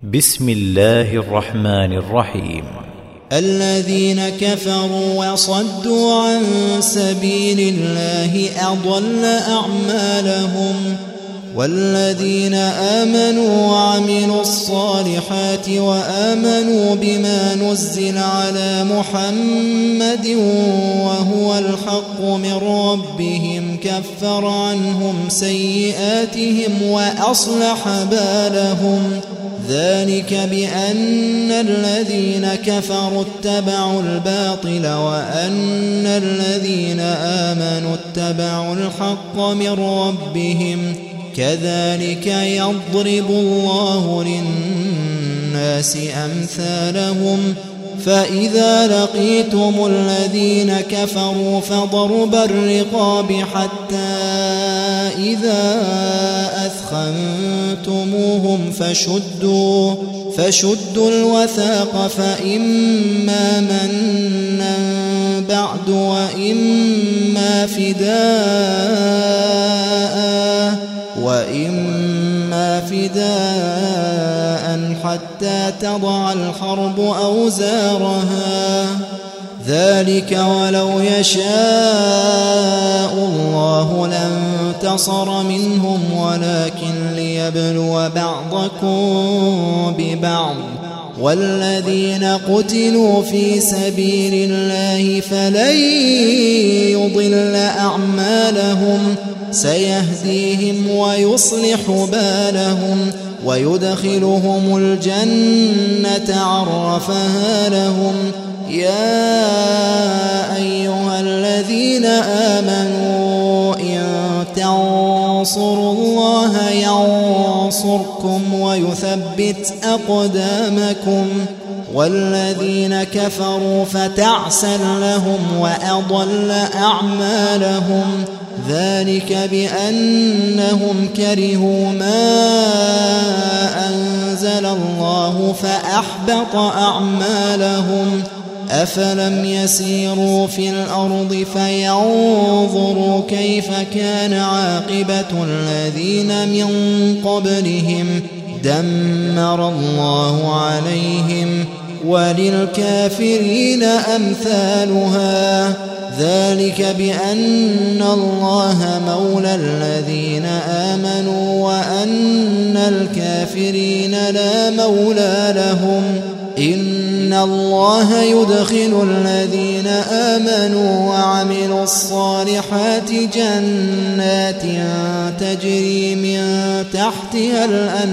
بسم الله الرحمن الرحيم. الذين كفروا وصدوا عن سبيل الله أضل أعمالهم، والذين آمنوا وعملوا الصالحات وآمنوا بما نزل على محمد وهو الحق من ربهم كفر عنهم سيئاتهم وأصلح بالهم، ذلك بأن الذين كفروا اتبعوا الباطل وأن الذين آمنوا اتبعوا الحق من ربهم، كذلك يضرب الله للناس أمثالهم. فإذا لقيتم الذين كفروا فضرب الرقاب حتى إذا أثخنتموهم فشدوا الوثاق، فإما منا بعد وإما فداء حتى تضع الحرب أوزارها، ذلك ولو يشاء الله لانتصر منهم ولكن ليبلو بعضكم ببعض، والذين قتلوا في سبيل الله فلن يضل أعمالهم، سيهديهم ويصلح بالهم ويدخلهم الجنة عرفها لهم. يا أيها الذين آمنوا إن تنصروا الله ينصركم ويثبت أقدامكم، والذين كفروا فتعسا لهم وأضل أعمالهم، ذلك بأنهم كرهوا ما أنزل الله فأحبط أعمالهم. أفلم يسيروا في الأرض فينظروا كيف كان عاقبة الذين من قبلهم، دمر الله عليهم وللكافرين أمثالها، ذلك بأن الله مولى الذين آمنوا وأن الكافرين لا مولى لهم. إن الله يدخل الذين آمنوا وعملوا الصالحات جنات تجري من تحتها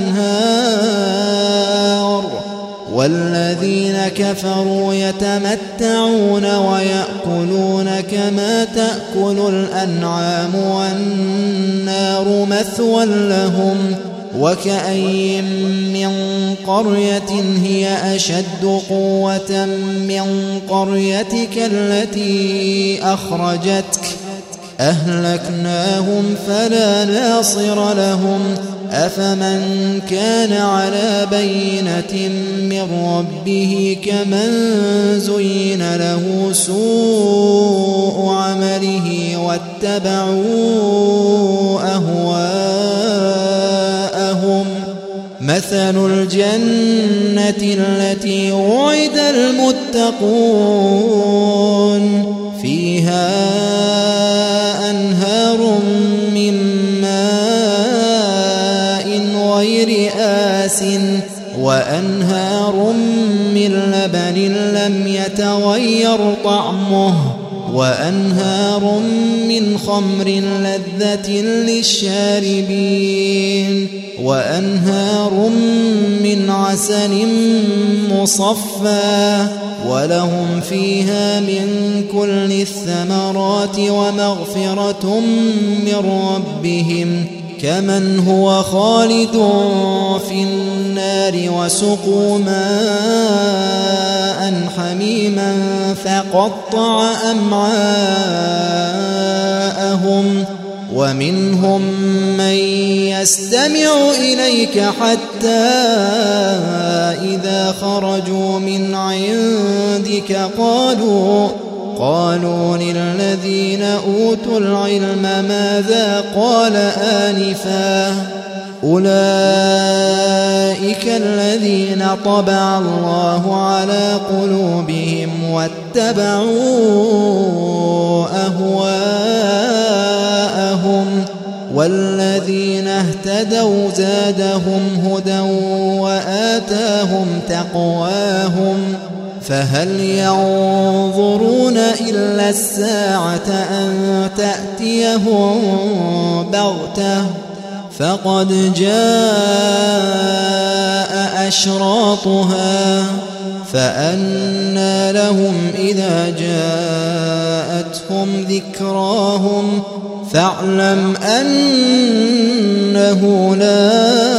الأنهار، والذين كفروا يتمتعون ويأكلون كما تأكل الأنعام والنار مثوى لهم. وكأين من قرية هي أشد قوة من قريتك التي أخرجتك أهلكناهم فلا ناصر لهم. أفمن كان على بينة من ربه كمن زين له سوء عمله واتبعوا أهواءهم. مثل الجنة التي وعد المتقون فيها أنهار من ماء غير آسٍ وأنهار من لبن لم يتغير طعمه وأنهار من خمر لذة للشاربين وأنهار من عسل مصفى ولهم فيها من كل الثمرات ومغفرة من ربهم كمن هو خالد في النار وسقوا ماء حميما فقطع أمعاءهم. ومنهم من يستمع إليك حتى إذا خرجوا من عندك قالوا للذين أوتوا العلم ماذا قال آنفا أولئك الذين طبع الله على قلوبهم واتبعوا أهواءهم والذين اهتدوا زادهم هدى وآتاهم تقواهم فهل ينظرون إلا الساعة أن تأتيهم بغتة فقد جاء أشراطها فأنى لهم إذا جاءتهم ذكراهم فاعلم أنه لا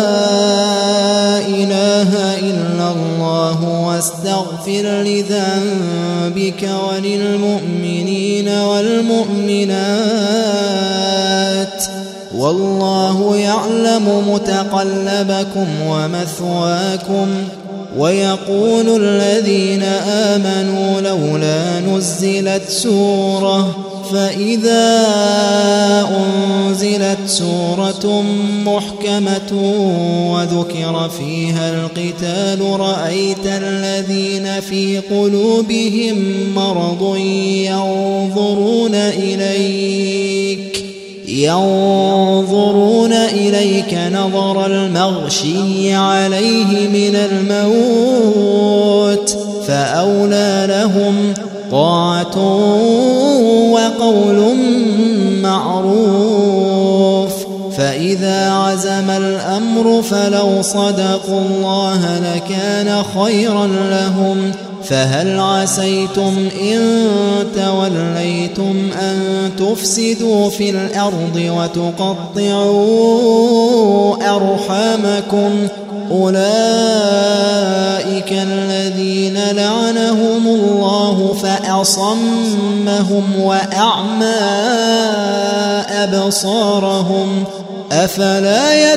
إله إلا الله واستغفر لذنبك وللمؤمنين والمؤمنات والله يعلم متقلبكم ومثواكم ويقول الذين آمنوا لولا نزلت سورة فإذا أنزلت سورة محكمة وذكر فيها القتال رأيت الذين في قلوبهم مرض ينظرون إليك نظر المغشي عليه من الموت فأولى لهم طاعة وقول معروف فإذا عزم الأمر فلو صدقوا الله لكان خيرا لهم فهل عسيتم إن توليتم أن تفسدوا في الأرض وتقطعوا أرحامكم أولئك الذين لعنهم الله فأصمهم وأعمى أبصارهم أفلا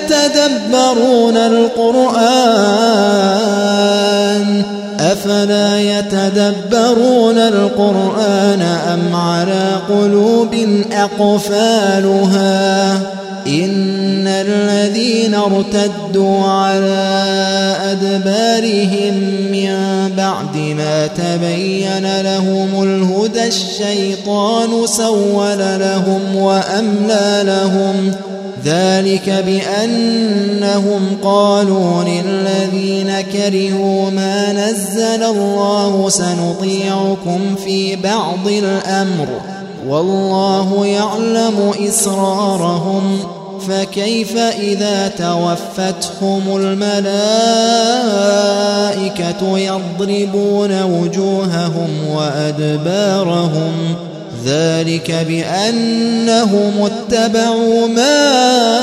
يتدبرون القرآن أم على قلوب أقفالها إن الذين ارتدوا على أدبارهم من بعد ما تبين لهم الهدى الشيطان سول لهم وأملى لهم ذلك بأنهم قالوا للذين كرهوا ما نزل الله سنطيعكم في بعض الأمر والله يعلم إسرارهم فكيف إذا توفتهم الملائكة يضربون وجوههم وأدبارهم ذلك بأنهم اتبعوا ما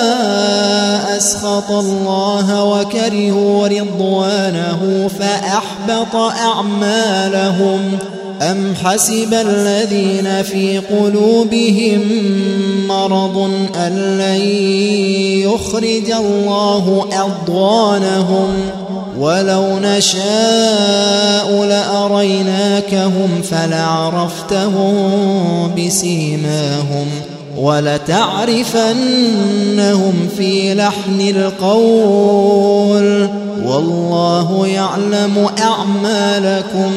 أسخط الله وكرهوا رضوانه فأحبط أعمالهم أم حسب الذين في قلوبهم مرض أن لن يخرج الله أضغانهم ولو نشاء لأريناكهم فلعرفتهم بسيماهم ولتعرفنهم في لحن القول والله يعلم أعمالكم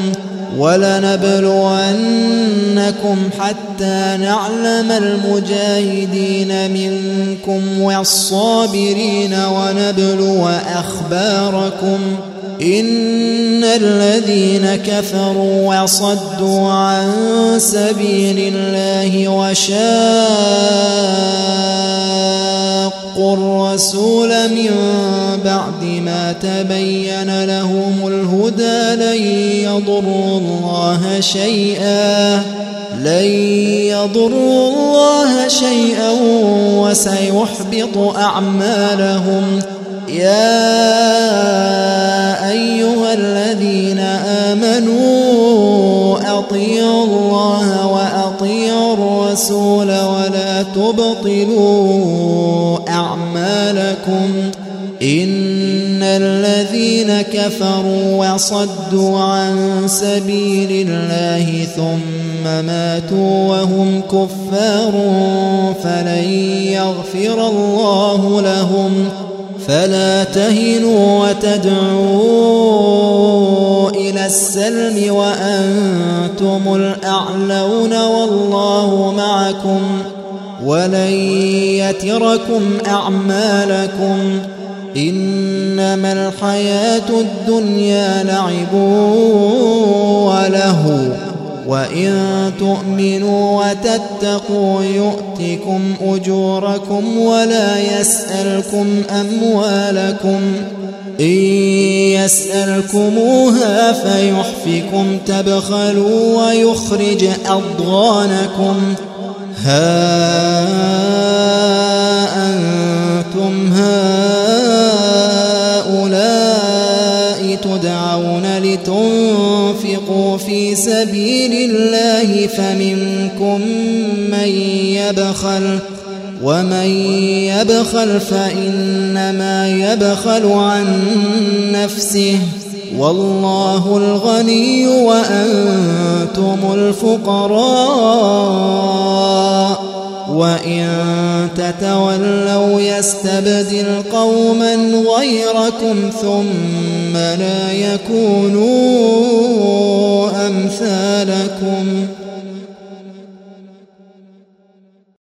ولنبلونكم حتى نعلم المجاهدين منكم والصابرين ونبلو أخباركم إن الذين كفروا وصدوا عن سبيل الله وشاقوا الرسول من بعد ما تبين لهم الهدى لن يضروا الله شيئا وسيحبط أعمالهم يا أيها الذين آمنوا أطيعوا الله وأطيعوا الرسول ولا تبطلوا أعمالكم إن الذين كفروا وصدوا عن سبيل الله ثم ماتوا وهم كفار فلن يغفر الله لهم فلا تهنوا وتدعوا إلى السلم وأنتم الأعلون والله معكم ولن يتركم أعمالكم إنما الحياة الدنيا لعب وله وإن تؤمنوا وتتقوا يؤتكم أجوركم ولا يسألكم أموالكم إن يسألكموها فيحفكم تبخلوا ويخرج أضغانكم ها أنتم هؤلاء تدعون لتنفقوا في سبيل الله فمنكم من يبخل ومن يبخل فإنما يبخل عن نفسه والله الغني وأنتم الفقراء وإن تتولوا يستبدل قوما غيركم ثم لا يكونوا